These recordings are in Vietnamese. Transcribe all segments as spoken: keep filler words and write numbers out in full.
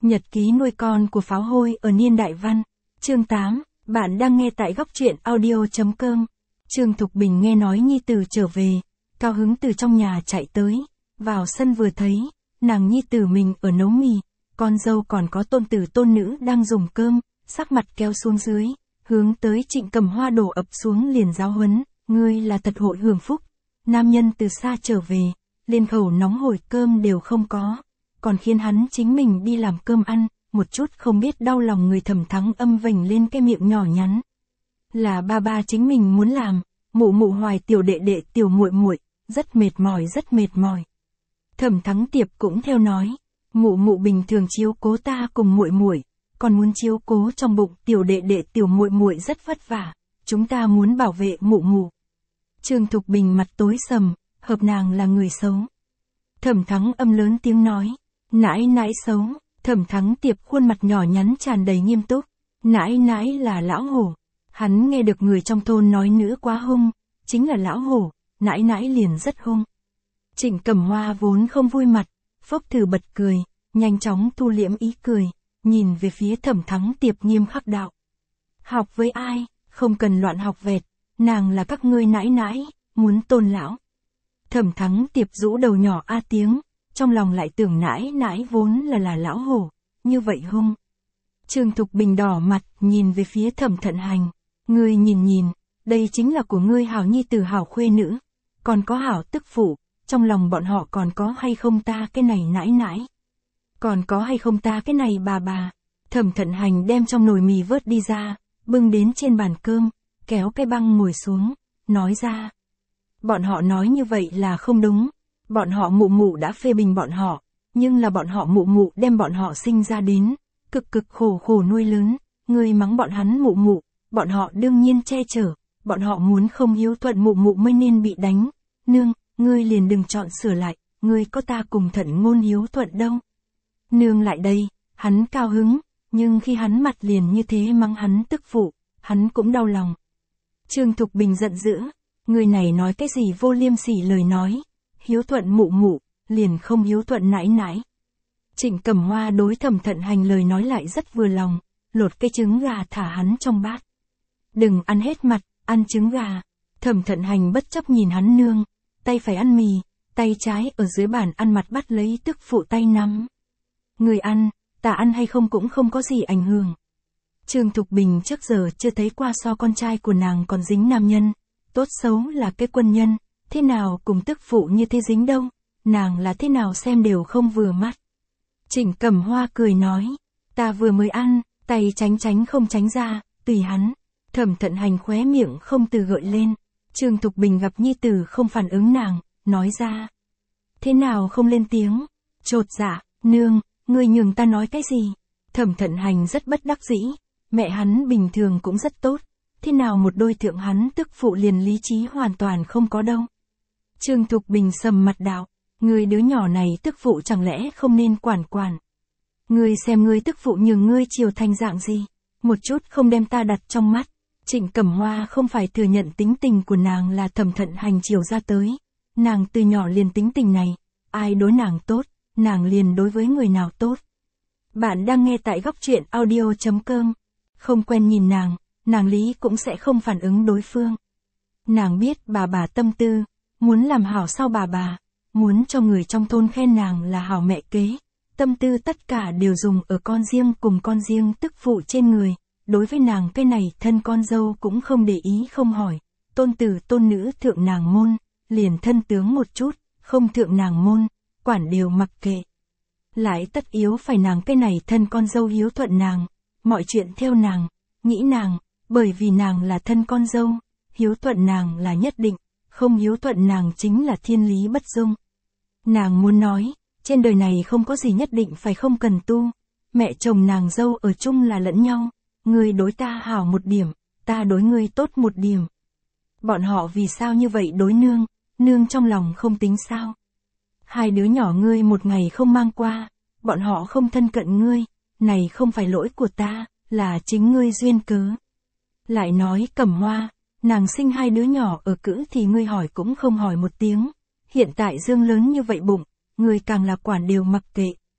Nhật ký nuôi con của pháo hôi ở niên đại văn. Chương tám, bạn đang nghe tại góc truyện audio chấm com. Trương Thục Bình nghe nói nhi tử trở về, cao hứng từ trong nhà chạy tới, vào sân vừa thấy, nàng nhi tử mình ở nấu mì, con dâu còn có tôn tử tôn nữ đang dùng cơm, sắc mặt kéo xuống dưới, hướng tới Trịnh Cầm Hoa đổ ập xuống liền giáo huấn, ngươi là thật hội hưởng phúc, nam nhân từ xa trở về, lên khẩu nóng hổi cơm đều không có, còn khiến hắn chính mình đi làm cơm ăn, một chút không biết đau lòng người. Thẩm Thắng Âm vểnh lên cái miệng nhỏ nhắn. Là ba ba chính mình muốn làm, mụ mụ hoài tiểu đệ đệ tiểu muội muội, rất mệt mỏi rất mệt mỏi. Thẩm Thắng Tiệp cũng theo nói, mụ mụ bình thường chiếu cố ta cùng muội muội, còn muốn chiếu cố trong bụng tiểu đệ đệ tiểu muội muội rất vất vả, chúng ta muốn bảo vệ mụ mụ. Trương Thục Bình mặt tối sầm, hợp nàng là người xấu. Thẩm Thắng Âm lớn tiếng nói, nãi nãi xấu. Thẩm Thắng Tiệp khuôn mặt nhỏ nhắn tràn đầy nghiêm túc, nãi nãi là lão hổ. Hắn nghe được người trong thôn nói nữa quá hung, chính là lão hổ, nãi nãi liền rất hung. Trịnh Cầm Hoa vốn không vui mặt, phốc thử bật cười, nhanh chóng thu liễm ý cười, nhìn về phía Thẩm Thắng Tiệp nghiêm khắc đạo. Học với ai, không cần loạn học vẹt, nàng là các ngươi nãi nãi, muốn tôn lão. Thẩm Thắng Tiệp rũ đầu nhỏ a tiếng, trong lòng lại tưởng nãi nãi vốn là là lão hổ, như vậy hung. Trương Thục Bình đỏ mặt, nhìn về phía Thẩm Thận Hành, ngươi nhìn nhìn, đây chính là của ngươi hảo nhi tử hảo khuê nữ, còn có hảo tức phụ, trong lòng bọn họ còn có hay không ta cái này nãi nãi, còn có hay không ta cái này bà bà. Thẩm Thận Hành đem trong nồi mì vớt đi ra, bưng đến trên bàn cơm, kéo cái băng ngồi xuống, nói ra. Bọn họ nói như vậy là không đúng. Bọn họ mụ mụ đã phê bình bọn họ, nhưng là bọn họ mụ mụ đem bọn họ sinh ra đến, cực cực khổ khổ nuôi lớn, ngươi mắng bọn hắn mụ mụ, bọn họ đương nhiên che chở, bọn họ muốn không hiếu thuận mụ mụ mới nên bị đánh, nương, ngươi liền đừng chọn sửa lại, ngươi có ta cùng Thận Ngôn hiếu thuận đâu. Nương lại đây, hắn cao hứng, nhưng khi hắn mặt liền như thế mắng hắn tức phụ, hắn cũng đau lòng. Trương Thục Bình giận dữ, người này nói cái gì vô liêm sỉ lời nói. Hiếu thuận mụ mụ, liền không hiếu thuận nãi nãi. Trịnh Cầm Hoa đối Thẩm Thận Hành lời nói lại rất vừa lòng, lột cái trứng gà thả hắn trong bát. Đừng ăn hết mặt, ăn trứng gà. Thẩm Thận Hành bất chấp nhìn hắn nương, tay phải ăn mì, tay trái ở dưới bàn ăn mặt bắt lấy tức phụ tay nắm. Người ăn, ta ăn hay không cũng không có gì ảnh hưởng. Trương Thục Bình trước giờ chưa thấy qua so con trai của nàng còn dính nam nhân, tốt xấu là cái quân nhân. Thế nào cùng tức phụ như thế dính đâu, nàng là thế nào xem đều không vừa mắt. Trịnh Cầm Hoa cười nói, ta vừa mới ăn, tay tránh tránh không tránh ra, tùy hắn. Thẩm Thận Hành khóe miệng không từ gợi lên, Trương Thục Bình gặp nhi tử không phản ứng nàng, nói ra. Thế nào không lên tiếng, chột dạ, nương, ngươi nhường ta nói cái gì. Thẩm Thận Hành rất bất đắc dĩ, mẹ hắn bình thường cũng rất tốt, thế nào một đôi thượng hắn tức phụ liền lý trí hoàn toàn không có đâu. Trương Thục Bình sầm mặt đạo, người đứa nhỏ này tức phụ chẳng lẽ không nên quản quản. Ngươi xem ngươi tức phụ nhường ngươi chiều thành dạng gì, một chút không đem ta đặt trong mắt. Trịnh Cầm Hoa không phải thừa nhận tính tình của nàng là Thẩm Thận Hành chiều ra tới. Nàng từ nhỏ liền tính tình này, ai đối nàng tốt, nàng liền đối với người nào tốt. Bạn đang nghe tại góc truyện audio chấm com. Không quen nhìn nàng, nàng lý cũng sẽ không phản ứng đối phương. Nàng biết bà bà tâm tư. Muốn làm hảo sao bà bà, muốn cho người trong thôn khen nàng là hảo mẹ kế, tâm tư tất cả đều dùng ở con riêng cùng con riêng tức phụ trên người, đối với nàng cái này thân con dâu cũng không để ý không hỏi, tôn tử tôn nữ thượng nàng môn, liền thân tướng một chút, không thượng nàng môn, quản đều mặc kệ. Lại tất yếu phải nàng cái này thân con dâu hiếu thuận nàng, mọi chuyện theo nàng, nghĩ nàng, bởi vì nàng là thân con dâu, hiếu thuận nàng là nhất định. Không hiếu thuận nàng chính là thiên lý bất dung. Nàng muốn nói, trên đời này không có gì nhất định phải không cần tu. Mẹ chồng nàng dâu ở chung là lẫn nhau. Ngươi đối ta hảo một điểm, ta đối ngươi tốt một điểm. Bọn họ vì sao như vậy đối nương, nương trong lòng không tính sao. Hai đứa nhỏ ngươi một ngày không mang qua, bọn họ không thân cận ngươi, này không phải lỗi của ta, là chính ngươi duyên cớ. Lại nói Cẩm Hoa. Nàng sinh hai đứa nhỏ ở cữ thì ngươi hỏi cũng không hỏi một tiếng. Hiện tại dương lớn như vậy bụng, ngươi càng là quản đều mặc kệ.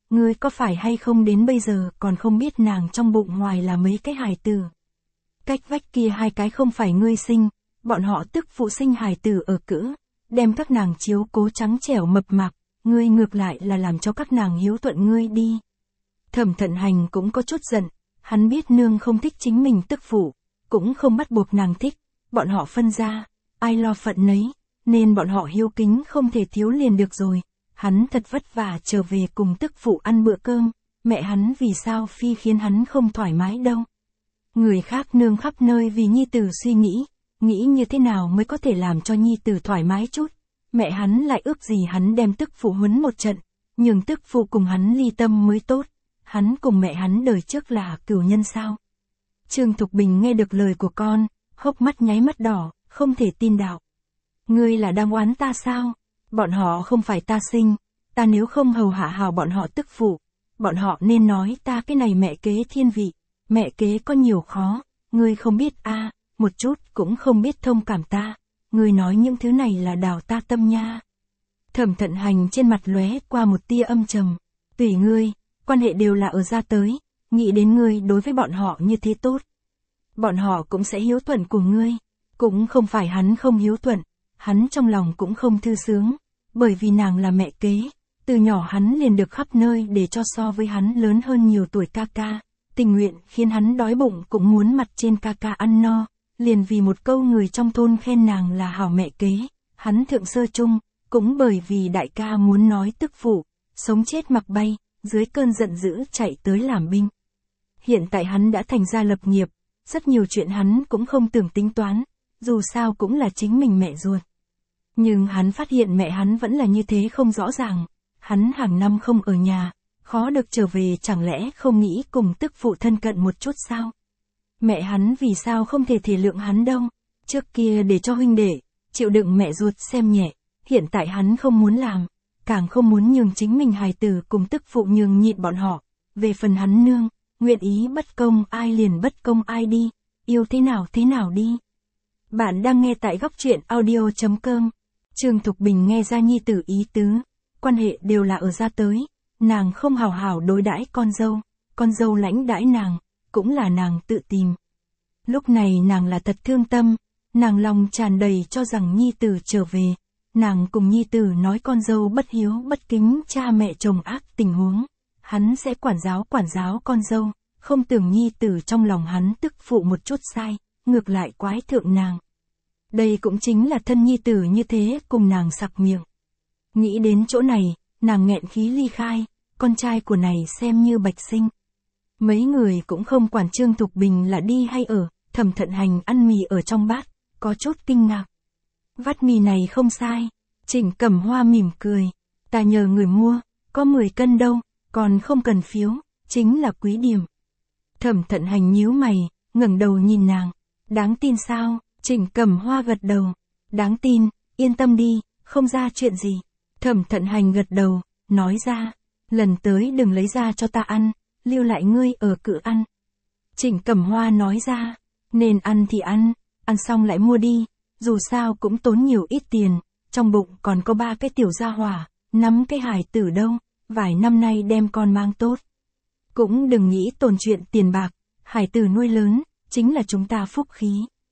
ngươi có phải hay không đến bây giờ còn không biết nàng trong bụng ngoài là mấy cái hài tử. Cách vách kia hai cái không phải ngươi sinh, bọn họ tức phụ sinh hài tử ở cữ, đem các nàng chiếu cố trắng trẻo mập mạp, ngươi ngược lại là làm cho các nàng hiếu thuận ngươi đi. Thẩm Thận Hành cũng có chút giận, hắn biết nương không thích chính mình tức phụ, cũng không bắt buộc nàng thích, bọn họ phân ra, ai lo phận nấy, nên bọn họ hiếu kính không thể thiếu liền được rồi. Hắn thật vất vả trở về cùng tức phụ ăn bữa cơm, mẹ hắn vì sao phi khiến hắn không thoải mái đâu. Người khác nương khắp nơi vì nhi tử suy nghĩ, nghĩ như thế nào mới có thể làm cho nhi tử thoải mái chút. Mẹ hắn lại ước gì hắn đem tức phụ huấn một trận, nhưng tức phụ cùng hắn ly tâm mới tốt. Hắn cùng mẹ hắn đời trước là cửu nhân sao. Trương Thục Bình nghe được lời của con, hốc mắt nháy mắt đỏ, không thể tin đạo. Ngươi là đang oán ta sao? Bọn họ không phải ta sinh, ta nếu không hầu hạ hào bọn họ tức phụ, bọn họ nên nói ta cái này mẹ kế thiên vị, mẹ kế có nhiều khó, ngươi không biết a, à, một chút cũng không biết thông cảm ta, ngươi nói những thứ này là đào ta tâm nha. Thẩm Thận Hành trên mặt lóe qua một tia âm trầm, tùy ngươi, quan hệ đều là ở ra tới, nghĩ đến ngươi đối với bọn họ như thế tốt. Bọn họ cũng sẽ hiếu thuận của ngươi, cũng không phải hắn không hiếu thuận, hắn trong lòng cũng không thư sướng, bởi vì nàng là mẹ kế, từ nhỏ hắn liền được khắp nơi để cho so với hắn lớn hơn nhiều tuổi ca ca, tình nguyện khiến hắn đói bụng cũng muốn mặt trên ca ca ăn no, liền vì một câu người trong thôn khen nàng là hảo mẹ kế, hắn thượng sơ chung, cũng bởi vì đại ca muốn nói tức phụ, sống chết mặc bay, dưới cơn giận dữ chạy tới làm binh. Hiện tại hắn đã thành ra lập nghiệp, rất nhiều chuyện hắn cũng không tưởng tính toán, dù sao cũng là chính mình mẹ ruột. Nhưng hắn phát hiện mẹ hắn vẫn là như thế không rõ ràng, hắn hàng năm không ở nhà, khó được trở về chẳng lẽ không nghĩ cùng tức phụ thân cận một chút sao? Mẹ hắn vì sao không thể thể lượng hắn đâu, trước kia để cho huynh đệ, chịu đựng mẹ ruột xem nhẹ, hiện tại hắn không muốn làm, càng không muốn nhường chính mình hài tử cùng tức phụ nhường nhịn bọn họ, về phần hắn nương, nguyện ý bất công ai liền bất công ai đi, yêu thế nào thế nào đi. Bạn đang nghe tại góc truyện audio chấm com. Trương Thục Bình nghe ra nhi tử ý tứ, quan hệ đều là ở ra tới, nàng không hào hảo đối đãi con dâu, con dâu lãnh đãi nàng, cũng là nàng tự tìm. Lúc này nàng là thật thương tâm, nàng lòng tràn đầy cho rằng nhi tử trở về, nàng cùng nhi tử nói con dâu bất hiếu bất kính cha mẹ chồng ác tình huống, hắn sẽ quản giáo quản giáo con dâu, không tưởng nhi tử trong lòng hắn tức phụ một chút sai, ngược lại quái thượng nàng. Đây cũng chính là thân nhi tử như thế cùng nàng sặc miệng. Nghĩ đến chỗ này, nàng nghẹn khí ly khai, con trai của này xem như bạch sinh. Mấy người cũng không quản Trương Thục Bình là đi hay ở, Thẩm Thận Hành ăn mì ở trong bát, có chút kinh ngạc. Vắt mì này không sai, Trịnh Cẩm Hoa mỉm cười, ta nhờ người mua, có mười cân đâu, còn không cần phiếu, chính là quý điểm. Thẩm Thận Hành nhíu mày, ngẩng đầu nhìn nàng, đáng tin sao? Trịnh Cẩm Hoa gật đầu, đáng tin, yên tâm đi, không ra chuyện gì. Thẩm Thận Hành gật đầu, nói ra, lần tới đừng lấy ra cho ta ăn, lưu lại ngươi ở cự ăn. Trịnh Cẩm Hoa nói ra, nên ăn thì ăn, ăn xong lại mua đi, dù sao cũng tốn nhiều ít tiền, trong bụng còn có ba cái tiểu gia hỏa, năm cái hài tử đâu, vài năm nay đem con mang tốt. Cũng đừng nghĩ tồn chuyện tiền bạc, hài tử nuôi lớn, chính là chúng ta phúc khí.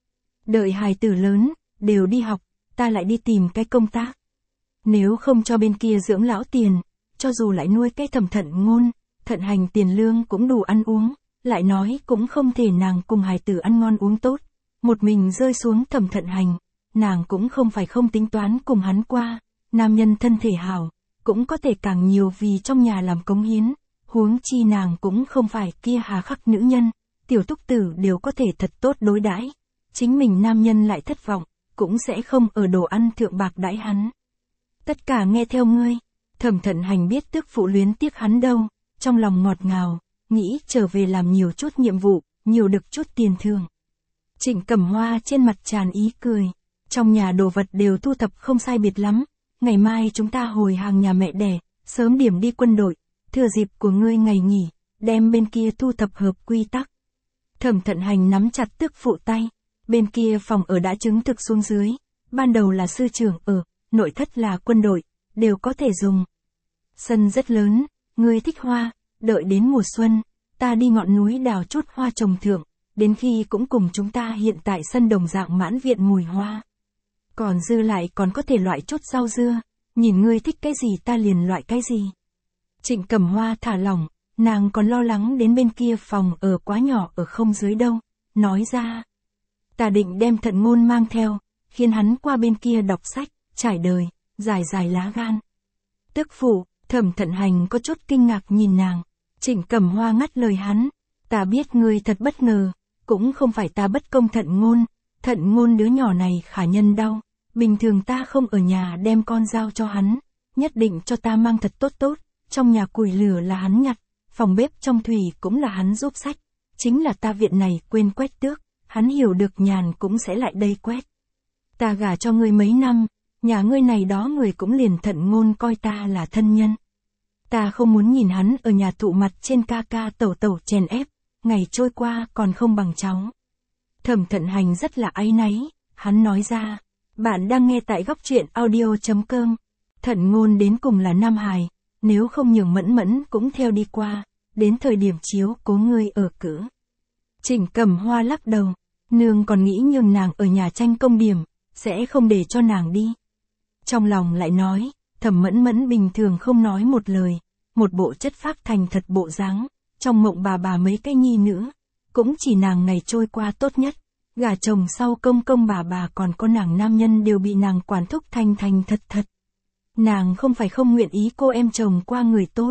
Đợi hài tử lớn, đều đi học, ta lại đi tìm cái công tác. Nếu không cho bên kia dưỡng lão tiền, cho dù lại nuôi cái Thẩm Thận Ngôn, Thận Hành tiền lương cũng đủ ăn uống, lại nói cũng không thể nàng cùng hài tử ăn ngon uống tốt. Một mình rơi xuống Thẩm Thận Hành, nàng cũng không phải không tính toán cùng hắn qua, nam nhân thân thể hảo, cũng có thể càng nhiều vì trong nhà làm cống hiến, huống chi nàng cũng không phải kia hà khắc nữ nhân, tiểu túc tử đều có thể thật tốt đối đãi. Chính mình nam nhân lại thất vọng, cũng sẽ không ở đồ ăn thượng bạc đãi hắn. Tất cả nghe theo ngươi, Thẩm Thận Hành biết tức phụ luyến tiếc hắn đâu, trong lòng ngọt ngào, nghĩ trở về làm nhiều chút nhiệm vụ, nhiều được chút tiền thưởng. Trịnh Cẩm Hoa trên mặt tràn ý cười, trong nhà đồ vật đều thu thập không sai biệt lắm, ngày mai chúng ta hồi hàng nhà mẹ đẻ, sớm điểm đi quân đội, thừa dịp của ngươi ngày nghỉ, đem bên kia thu thập hợp quy tắc. Thẩm Thận Hành nắm chặt tức phụ tay. Bên kia phòng ở đã chứng thực xuống dưới, ban đầu là sư trưởng ở, nội thất là quân đội, đều có thể dùng. Sân rất lớn, ngươi thích hoa, đợi đến mùa xuân, ta đi ngọn núi đào chút hoa trồng thượng, đến khi cũng cùng chúng ta hiện tại sân đồng dạng mãn viện mùi hoa. Còn dư lại còn có thể loại chút rau dưa, nhìn ngươi thích cái gì ta liền loại cái gì. Trịnh Cầm Hoa thả lỏng, nàng còn lo lắng đến bên kia phòng ở quá nhỏ ở không dưới đâu, nói ra. Ta định đem Thận Ngôn mang theo, khiến hắn qua bên kia đọc sách, trải đời, dài dài lá gan. Tức phụ, Thẩm Thận Hành có chút kinh ngạc nhìn nàng. Trịnh Cầm Hoa ngắt lời hắn, ta biết ngươi thật bất ngờ, cũng không phải ta bất công Thận Ngôn, Thận Ngôn đứa nhỏ này khả nhân đau, bình thường ta không ở nhà đem con giao cho hắn, nhất định cho ta mang thật tốt tốt, trong nhà củi lửa là hắn nhặt, phòng bếp trong thủy cũng là hắn giúp sách, chính là ta viện này quên quét tước, hắn hiểu được nhàn cũng sẽ lại đây quét. Ta gả cho ngươi mấy năm, nhà ngươi này đó người cũng liền Thận Ngôn coi ta là thân nhân. Ta không muốn nhìn hắn ở nhà thụ mặt trên ca ca tẩu tẩu chèn ép, ngày trôi qua còn không bằng cháu. Thẩm Thận Hành rất là áy náy, hắn nói ra, bạn đang nghe tại góc truyện audio chấm com. Thận Ngôn đến cùng là nam hài, nếu không nhường Mẫn Mẫn cũng theo đi qua, đến thời điểm chiếu cố ngươi ở cữ. Trịnh Cầm Hoa lắc đầu, nương còn nghĩ nhường nàng ở nhà tranh công điểm, sẽ không để cho nàng đi. Trong lòng lại nói, Thẩm Mẫn Mẫn bình thường không nói một lời, một bộ chất phác thành thật bộ dáng, trong mộng bà bà mấy cái nhi nữ, cũng chỉ nàng ngày trôi qua tốt nhất, gả chồng sau công công bà bà còn có nàng nam nhân đều bị nàng quản thúc thành thành thật thật. Nàng không phải không nguyện ý cô em chồng qua người tốt.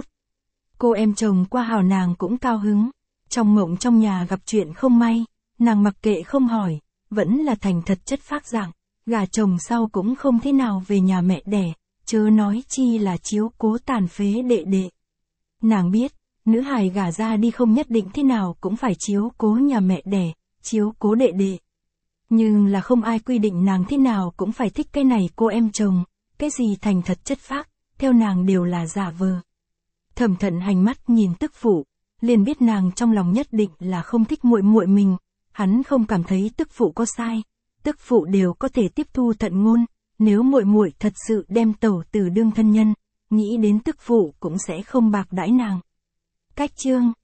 Cô em chồng qua hào nàng cũng cao hứng, trong mộng trong nhà gặp chuyện không may, nàng mặc kệ không hỏi, vẫn là thành thật chất phác dạng, gả chồng sau cũng không thế nào về nhà mẹ đẻ, chớ nói chi là chiếu cố tàn phế đệ đệ. Nàng biết, nữ hài gả ra đi không nhất định thế nào cũng phải chiếu cố nhà mẹ đẻ, chiếu cố đệ đệ. Nhưng là không ai quy định nàng thế nào cũng phải thích cái này cô em chồng, cái gì thành thật chất phác, theo nàng đều là giả vờ. Thẩm Thận Hành mắt nhìn tức phụ, liền biết nàng trong lòng nhất định là không thích muội muội mình, hắn không cảm thấy tức phụ có sai, tức phụ đều có thể tiếp thu Thận Ngôn, nếu muội muội thật sự đem tẩu tử đương thân nhân, nghĩ đến tức phụ cũng sẽ không bạc đãi nàng. Cách chương